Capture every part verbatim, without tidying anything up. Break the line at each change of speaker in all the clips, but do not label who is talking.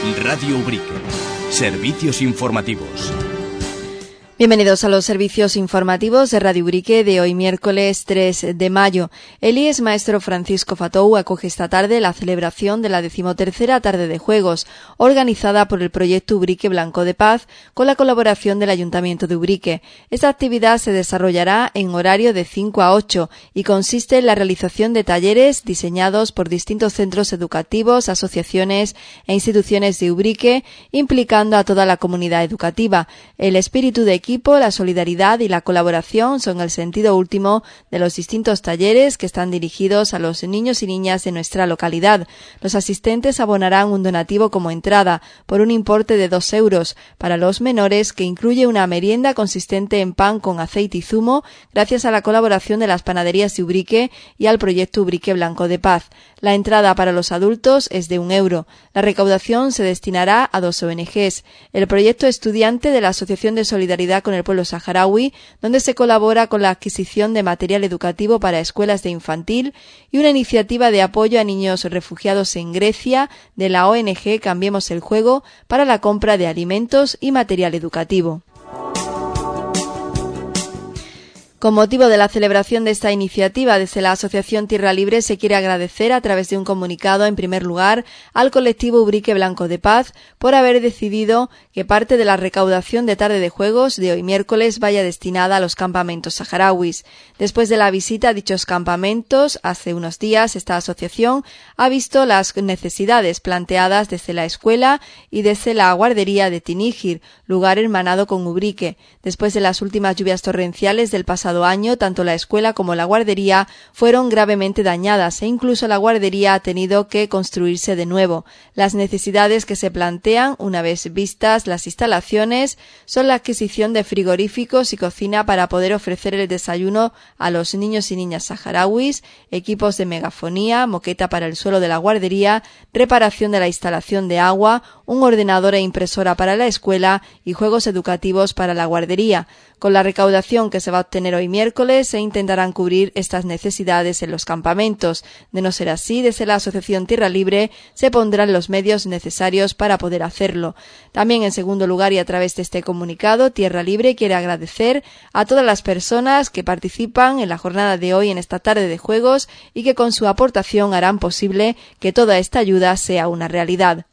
Radio Ubrique. Servicios informativos.
Bienvenidos a los servicios informativos de Radio Ubrique de hoy miércoles tres de mayo. El I E S Maestro Francisco Fatou acoge esta tarde la celebración de la decimotercera tarde de juegos, organizada por el proyecto Ubrique Blanco de Paz, con la colaboración del Ayuntamiento de Ubrique. Esta actividad se desarrollará en horario de cinco a ocho y consiste en la realización de talleres diseñados por distintos centros educativos, asociaciones e instituciones de Ubrique, implicando a toda la comunidad educativa. El espíritu de equipo, la solidaridad y la colaboración son el sentido último de los distintos talleres que están dirigidos a los niños y niñas de nuestra localidad. Los asistentes abonarán un donativo como entrada por un importe de dos euros para los menores, que incluye una merienda consistente en pan con aceite y zumo, gracias a la colaboración de las panaderías de Ubrique y al proyecto Ubrique Blanco de Paz. La entrada para los adultos es de un euro. La recaudación se destinará a dos O N Ges. El proyecto estudiante de la Asociación de Solidaridad con el Pueblo Saharaui, donde se colabora con la adquisición de material educativo para escuelas de infantil, y una iniciativa de apoyo a niños refugiados en Grecia de la O N Ge Cambiemos el Juego para la compra de alimentos y material educativo. Con motivo de la celebración de esta iniciativa, desde la Asociación Tierra Libre se quiere agradecer a través de un comunicado, en primer lugar, al colectivo Ubrique Blanco de Paz por haber decidido que parte de la recaudación de tarde de juegos de hoy miércoles vaya destinada a los campamentos saharauis. Después de la visita a dichos campamentos, hace unos días, esta asociación ha visto las necesidades planteadas desde la escuela y desde la guardería de Tinígir, lugar hermanado con Ubrique. Después de las últimas lluvias torrenciales del pasado año, tanto la escuela como la guardería fueron gravemente dañadas e incluso la guardería ha tenido que construirse de nuevo. Las necesidades que se plantean, una vez vistas las instalaciones, son la adquisición de frigoríficos y cocina para poder ofrecer el desayuno a los niños y niñas saharauis, equipos de megafonía, moqueta para el suelo de la guardería, reparación de la instalación de agua, un ordenador e impresora para la escuela y juegos educativos para la guardería. Con la recaudación que se va a obtener hoy miércoles se intentarán cubrir estas necesidades en los campamentos. De no ser así, desde la Asociación Tierra Libre se pondrán los medios necesarios para poder hacerlo. También, en segundo lugar, y a través de este comunicado, Tierra Libre quiere agradecer a todas las personas que participan en la jornada de hoy en esta tarde de juegos y que con su aportación harán posible que toda esta ayuda sea una realidad.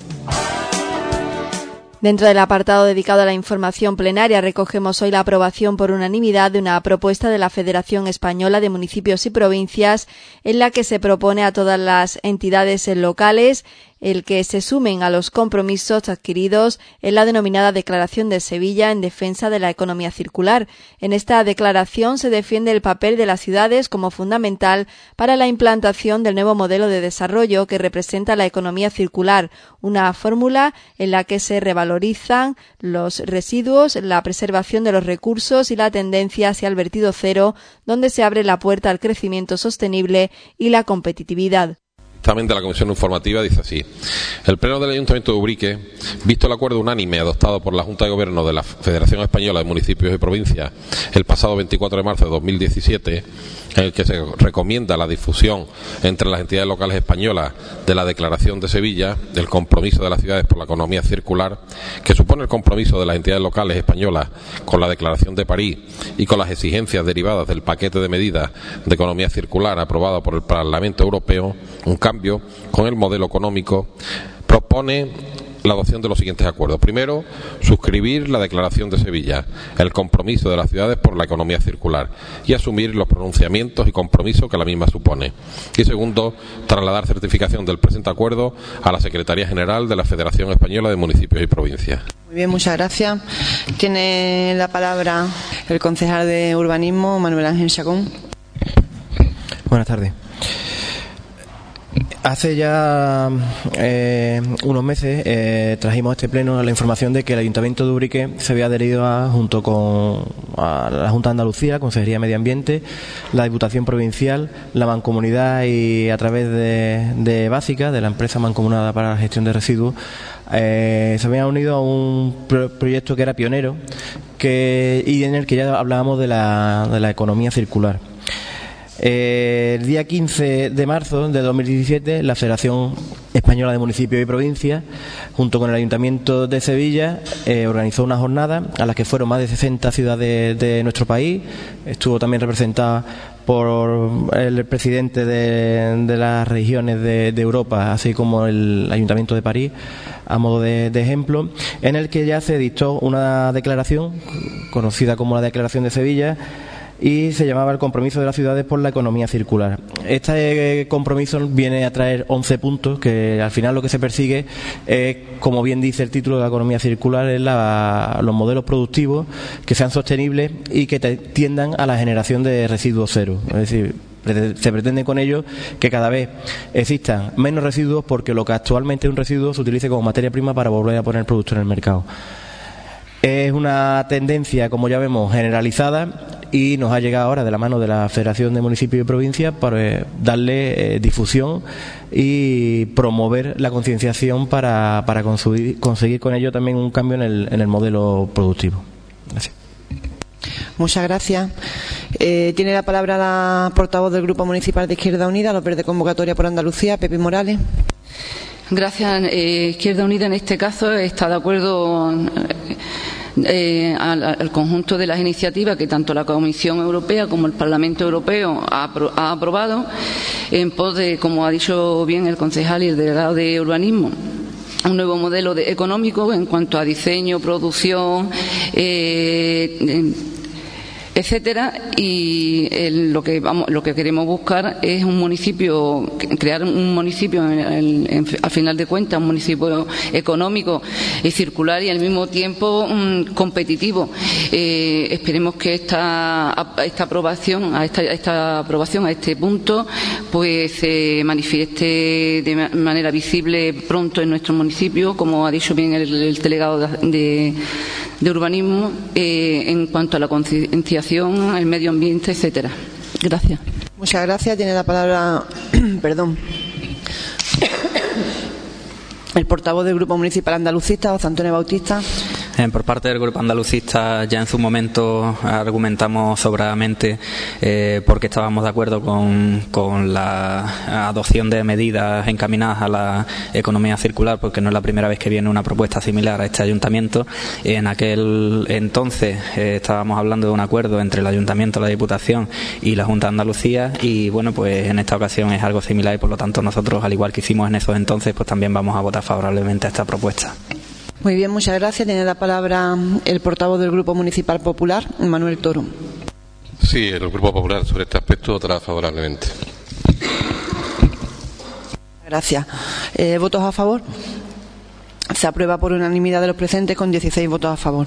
Dentro del apartado dedicado a la información plenaria, recogemos hoy la aprobación por unanimidad de una propuesta de la Federación Española de Municipios y Provincias, en la que se propone a todas las entidades locales el que se sumen a los compromisos adquiridos en la denominada Declaración de Sevilla en defensa de la economía circular. En esta declaración se defiende el papel de las ciudades como fundamental para la implantación del nuevo modelo de desarrollo que representa la economía circular, una fórmula en la que se revalorizan los residuos, la preservación de los recursos y la tendencia hacia el vertido cero, donde se abre la puerta al crecimiento sostenible y la competitividad.
También de la Comisión Informativa dice así: el Pleno del Ayuntamiento de Ubrique, visto el acuerdo unánime adoptado por la Junta de Gobierno de la Federación Española de Municipios y Provincias el pasado veinticuatro de marzo de dos mil diecisiete, en el que se recomienda la difusión entre las entidades locales españolas de la Declaración de Sevilla, del compromiso de las ciudades por la economía circular, que supone el compromiso de las entidades locales españolas con la Declaración de París y con las exigencias derivadas del paquete de medidas de economía circular aprobado por el Parlamento Europeo, un cambio con el modelo económico, propone la adopción de los siguientes acuerdos. Primero, suscribir la Declaración de Sevilla, el compromiso de las ciudades por la economía circular, y asumir los pronunciamientos y compromisos que la misma supone. Y segundo, trasladar certificación del presente acuerdo a la Secretaría General de la Federación Española de Municipios y Provincias.
Muy bien, muchas gracias. Tiene la palabra el concejal de Urbanismo, Manuel Ángel Chacón.
Buenas tardes. Hace ya eh, unos meses eh, trajimos a este pleno la información de que el Ayuntamiento de Ubrique se había adherido a, junto con a la Junta de Andalucía, Consejería de Medio Ambiente, la Diputación Provincial, la Mancomunidad y a través de, de Básica, de la empresa mancomunada para la gestión de residuos, eh, se habían unido a un pro- proyecto que era pionero que, y en el que ya hablábamos de la, de la economía circular. Eh, el día quince de marzo de dos mil diecisiete, la Federación Española de Municipios y Provincias, junto con el Ayuntamiento de Sevilla, eh, organizó una jornada a la que fueron más de sesenta ciudades de nuestro país. Estuvo también representada por el presidente de, de las regiones de, de Europa, así como el Ayuntamiento de París, a modo de, de ejemplo, en el que ya se dictó una declaración conocida como la Declaración de Sevilla, y se llamaba el Compromiso de las Ciudades por la Economía Circular. Este compromiso viene a traer once puntos, que al final lo que se persigue es, como bien dice el título de la economía circular, es la, los modelos productivos que sean sostenibles y que tiendan a la generación de residuos cero. Es decir, se pretende con ello que cada vez existan menos residuos, porque lo que actualmente es un residuo se utilice como materia prima para volver a poner el producto en el mercado. Es una tendencia, como ya vemos, generalizada, y nos ha llegado ahora de la mano de la Federación de Municipios y Provincias para darle eh, difusión y promover la concienciación para, para conseguir, conseguir con ello también un cambio en el, en el modelo productivo. Gracias.
Muchas gracias. Eh, tiene la palabra la portavoz del Grupo Municipal de Izquierda Unida, Los Verdes Convocatoria por Andalucía, Pepi Morales.
Gracias. Eh, Izquierda Unida en este caso está de acuerdo eh, al, al conjunto de las iniciativas que tanto la Comisión Europea como el Parlamento Europeo ha, apro ha aprobado en pos de, como ha dicho bien el concejal y el delegado de urbanismo, un nuevo modelo de, económico en cuanto a diseño, producción, eh, etcétera, y el, lo que vamos, lo que queremos buscar es un municipio, crear un municipio en, en, en, al final de cuentas un municipio económico y circular y al mismo tiempo um, competitivo. Eh, esperemos que esta, esta aprobación a esta, esta aprobación a este punto pues se eh, manifieste de manera visible pronto en nuestro municipio, como ha dicho bien el, el delegado de, de de urbanismo, eh, en cuanto a la concienciación, el medio ambiente, etcétera. Gracias.
Muchas gracias. Tiene la palabra, perdón, el portavoz del Grupo Municipal Andalucista, José Antonio Bautista.
Eh, por parte del Grupo Andalucista ya en su momento argumentamos sobradamente eh, porque estábamos de acuerdo con, con la adopción de medidas encaminadas a la economía circular, porque no es la primera vez que viene una propuesta similar a este ayuntamiento. En aquel entonces eh, estábamos hablando de un acuerdo entre el ayuntamiento, la Diputación y la Junta de Andalucía, y bueno, pues en esta ocasión es algo similar y por lo tanto nosotros, al igual que hicimos en esos entonces, pues también vamos a votar favorablemente a esta propuesta.
Muy bien, muchas gracias. Tiene la palabra el portavoz del Grupo Municipal Popular, Manuel Toro.
Sí, el Grupo Popular sobre este aspecto votará favorablemente.
Gracias. Eh, ¿Votos a favor? Se aprueba por unanimidad de los presentes con dieciséis votos a favor.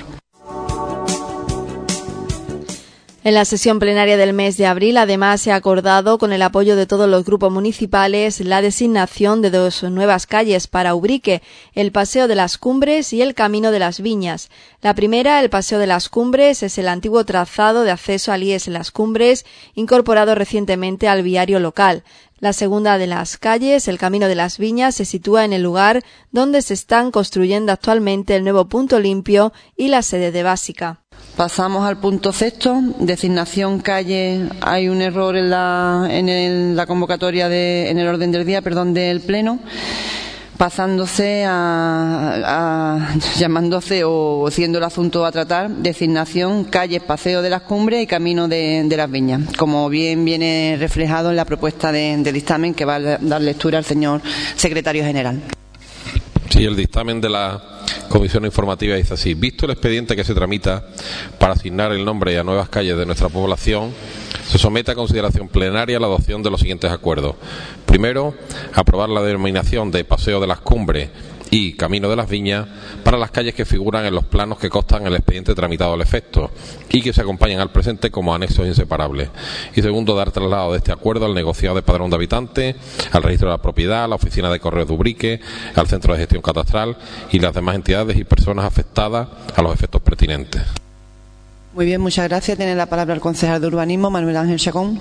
En la sesión plenaria del mes de abril, además, se ha acordado, con el apoyo de todos los grupos municipales, la designación de dos nuevas calles para Ubrique, el Paseo de las Cumbres y el Camino de las Viñas. La primera, el Paseo de las Cumbres, es el antiguo trazado de acceso al I E S Las Cumbres, incorporado recientemente al viario local. La segunda de las calles, el Camino de las Viñas, se sitúa en el lugar donde se están construyendo actualmente el nuevo punto limpio y la sede de Básica.
Pasamos al punto sexto, designación calle. Hay un error en la, en el, la convocatoria, de, en el orden del día, perdón, del Pleno, pasándose a, a llamándose o siendo el asunto a tratar, designación calles, Paseo de las Cumbres y Camino de, de las Viñas, como bien viene reflejado en la propuesta de, de dictamen que va a dar lectura al señor secretario general.
Sí, el dictamen de la Comisión Informativa dice así: visto el expediente que se tramita para asignar el nombre a nuevas calles de nuestra población, se somete a consideración plenaria la adopción de los siguientes acuerdos. Primero, aprobar la denominación de Paseo de las Cumbres y Camino de las Viñas para las calles que figuran en los planos que constan en el expediente tramitado al efecto y que se acompañan al presente como anexos inseparables. Y segundo, dar traslado de este acuerdo al negociado de padrón de habitantes, al registro de la propiedad, a la oficina de correos de Ubrique, al centro de gestión catastral y las demás entidades y personas afectadas a los efectos pertinentes.
Muy bien, muchas gracias. Tiene la palabra el concejal de urbanismo, Manuel Ángel Chacón.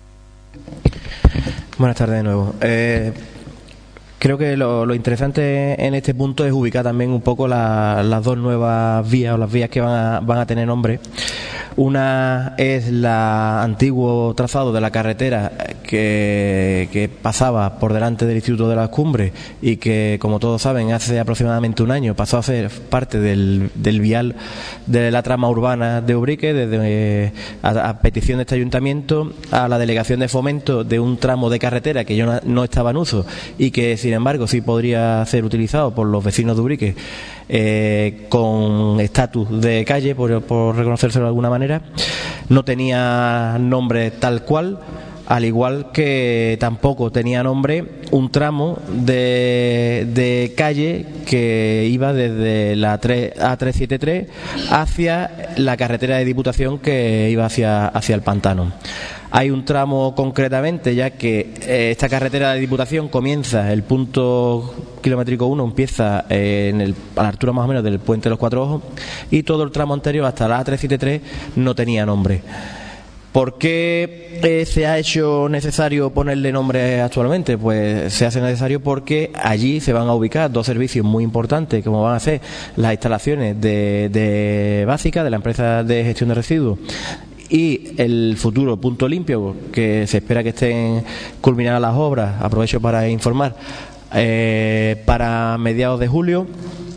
Buenas tardes de nuevo. Eh, creo que lo, lo interesante en este punto es ubicar también un poco la, las dos nuevas vías o las vías que van a, van a tener nombre. Una es el antiguo trazado de la carretera que, que pasaba por delante del Instituto de las Cumbres y que, como todos saben, hace aproximadamente un año pasó a ser parte del, del vial de la trama urbana de Ubrique, desde eh, a, a petición de este ayuntamiento a la delegación de fomento de un tramo de carretera que ya no, no estaba en uso y que, sin embargo, sí podría ser utilizado por los vecinos de Ubrique eh, con estatus de calle, por, por reconocérselo de alguna manera. No tenía nombre tal cual, al igual que tampoco tenía nombre un tramo de, de calle que iba desde la A trescientos setenta y tres hacia la carretera de Diputación que iba hacia, hacia el pantano. Hay un tramo concretamente, ya que eh, esta carretera de Diputación comienza, el punto kilométrico uno empieza eh, en el, a la altura más o menos del Puente de los Cuatro Ojos, y todo el tramo anterior hasta la A trescientos setenta y tres no tenía nombre. ¿Por qué eh, se ha hecho necesario ponerle nombre actualmente? Pues se hace necesario porque allí se van a ubicar dos servicios muy importantes, como van a ser las instalaciones de, de básicas de la empresa de gestión de residuos y el futuro punto limpio, que se espera que estén culminadas las obras, aprovecho para informar, eh, para mediados de julio.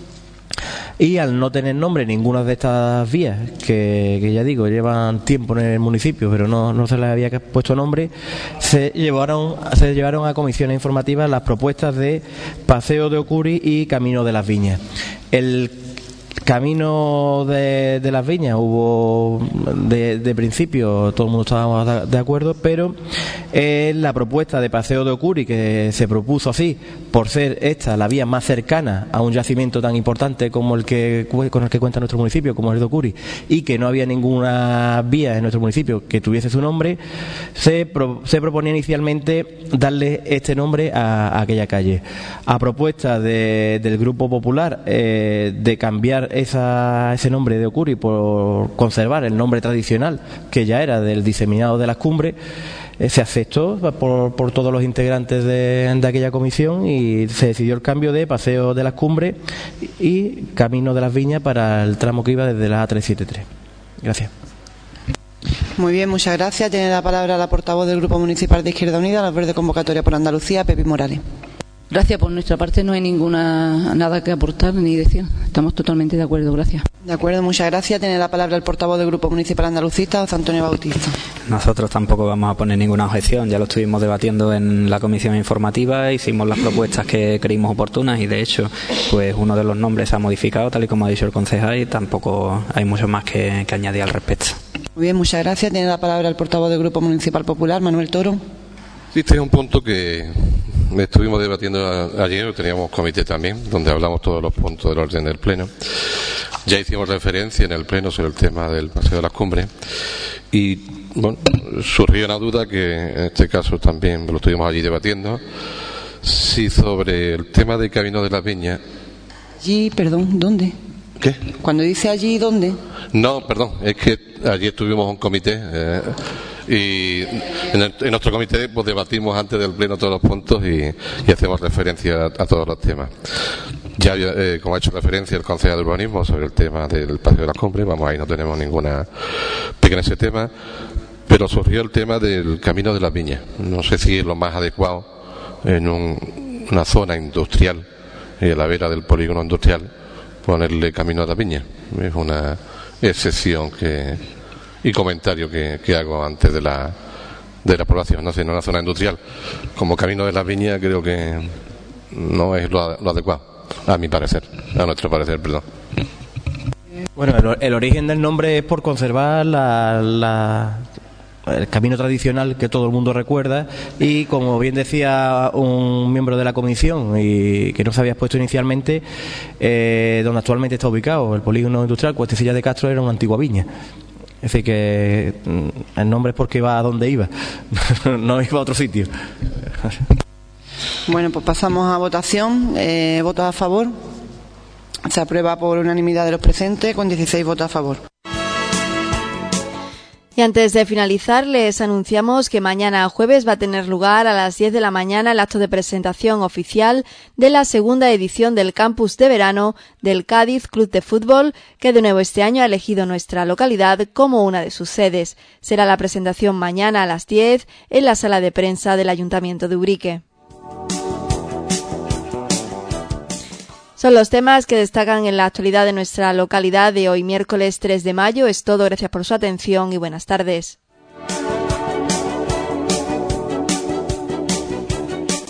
Y al no tener nombre ninguna de estas vías, que, que ya digo, llevan tiempo en el municipio, pero no, no se les había puesto nombre, se llevaron, se llevaron a comisiones informativas las propuestas de Paseo de Ocuri y Camino de las Viñas. El Camino de, de las Viñas hubo de, de principio, todo el mundo estaba de acuerdo, pero eh, la propuesta de Paseo de Ocuri, que se propuso así por ser esta la vía más cercana a un yacimiento tan importante como el que con el que cuenta nuestro municipio, como el de Ocuri, y que no había ninguna vía en nuestro municipio que tuviese su nombre, se, pro, se proponía inicialmente darle este nombre a, a aquella calle. A propuesta de, del Grupo Popular eh, de cambiar esa, ese nombre de Ocuri por conservar el nombre tradicional que ya era del diseminado de las Cumbres, eh, se aceptó por, por todos los integrantes de, de aquella comisión y se decidió el cambio de Paseo de las Cumbres y, y Camino de las Viñas para el tramo que iba desde la A trescientos setenta y tres. Gracias.
Muy bien, muchas gracias. Tiene la palabra la portavoz del Grupo Municipal de Izquierda Unida, la Verde Convocatoria por Andalucía, Pepi Morales.
Gracias. Por nuestra parte no hay ninguna nada que aportar ni decir. Estamos totalmente de acuerdo. Gracias.
De acuerdo, muchas gracias. Tiene la palabra el portavoz del Grupo Municipal Andalucista, José Antonio Bautista.
Nosotros tampoco vamos a poner ninguna objeción. Ya lo estuvimos debatiendo en la comisión informativa, hicimos las propuestas que creímos oportunas y, de hecho, pues uno de los nombres se ha modificado, tal y como ha dicho el concejal, y tampoco hay mucho más que, que añadir al respecto.
Muy bien, muchas gracias. Tiene la palabra el portavoz del Grupo Municipal Popular, Manuel Toro.
Sí, este es un punto que estuvimos debatiendo ayer, teníamos comité también, donde hablamos todos los puntos del orden del Pleno. Ya hicimos referencia en el Pleno sobre el tema del Paseo de las Cumbres y, bueno, surgió una duda que en este caso también lo estuvimos allí debatiendo, si sobre el tema del Camino de las Viñas.
Allí, perdón, ¿dónde?
¿Qué?
Cuando dice allí, ¿dónde?
No, perdón, es que allí tuvimos un comité eh, y en, el, en nuestro comité pues debatimos antes del Pleno todos los puntos y, y hacemos referencia a, a todos los temas. Ya, eh, como ha hecho referencia el concejal de urbanismo sobre el tema del Paseo de las Cumbres, vamos, ahí no tenemos ninguna pega en ese tema, pero surgió el tema del Camino de las Viñas. No sé si es lo más adecuado en un, una zona industrial, eh, a la vera del polígono industrial, ponerle Camino de las Viñas. Es una excepción que y comentario que, que hago antes de la de la población. No sé, en una zona industrial como Camino de las Viñas creo que no es lo, lo adecuado, a mi parecer, a nuestro parecer, perdón.
Bueno, el, el origen del nombre es por conservar la, la el camino tradicional que todo el mundo recuerda y, como bien decía un miembro de la comisión y que no se había expuesto inicialmente, eh, donde actualmente está ubicado el polígono industrial Cuestecillas de Castro era una antigua viña. Es decir, que el nombre es porque iba a donde iba, no iba a otro sitio.
Bueno, pues pasamos a votación. Eh, ¿Votos a favor? Se aprueba por unanimidad de los presentes con dieciséis votos a favor.
Y antes de finalizar, les anunciamos que mañana jueves va a tener lugar a las diez de la mañana el acto de presentación oficial de la segunda edición del campus de verano del Cádiz Club de Fútbol, que de nuevo este año ha elegido nuestra localidad como una de sus sedes. Será la presentación mañana a las diez en la sala de prensa del Ayuntamiento de Ubrique. Son los temas que destacan en la actualidad de nuestra localidad de hoy, miércoles tres de mayo. Es todo, gracias por su atención y buenas tardes.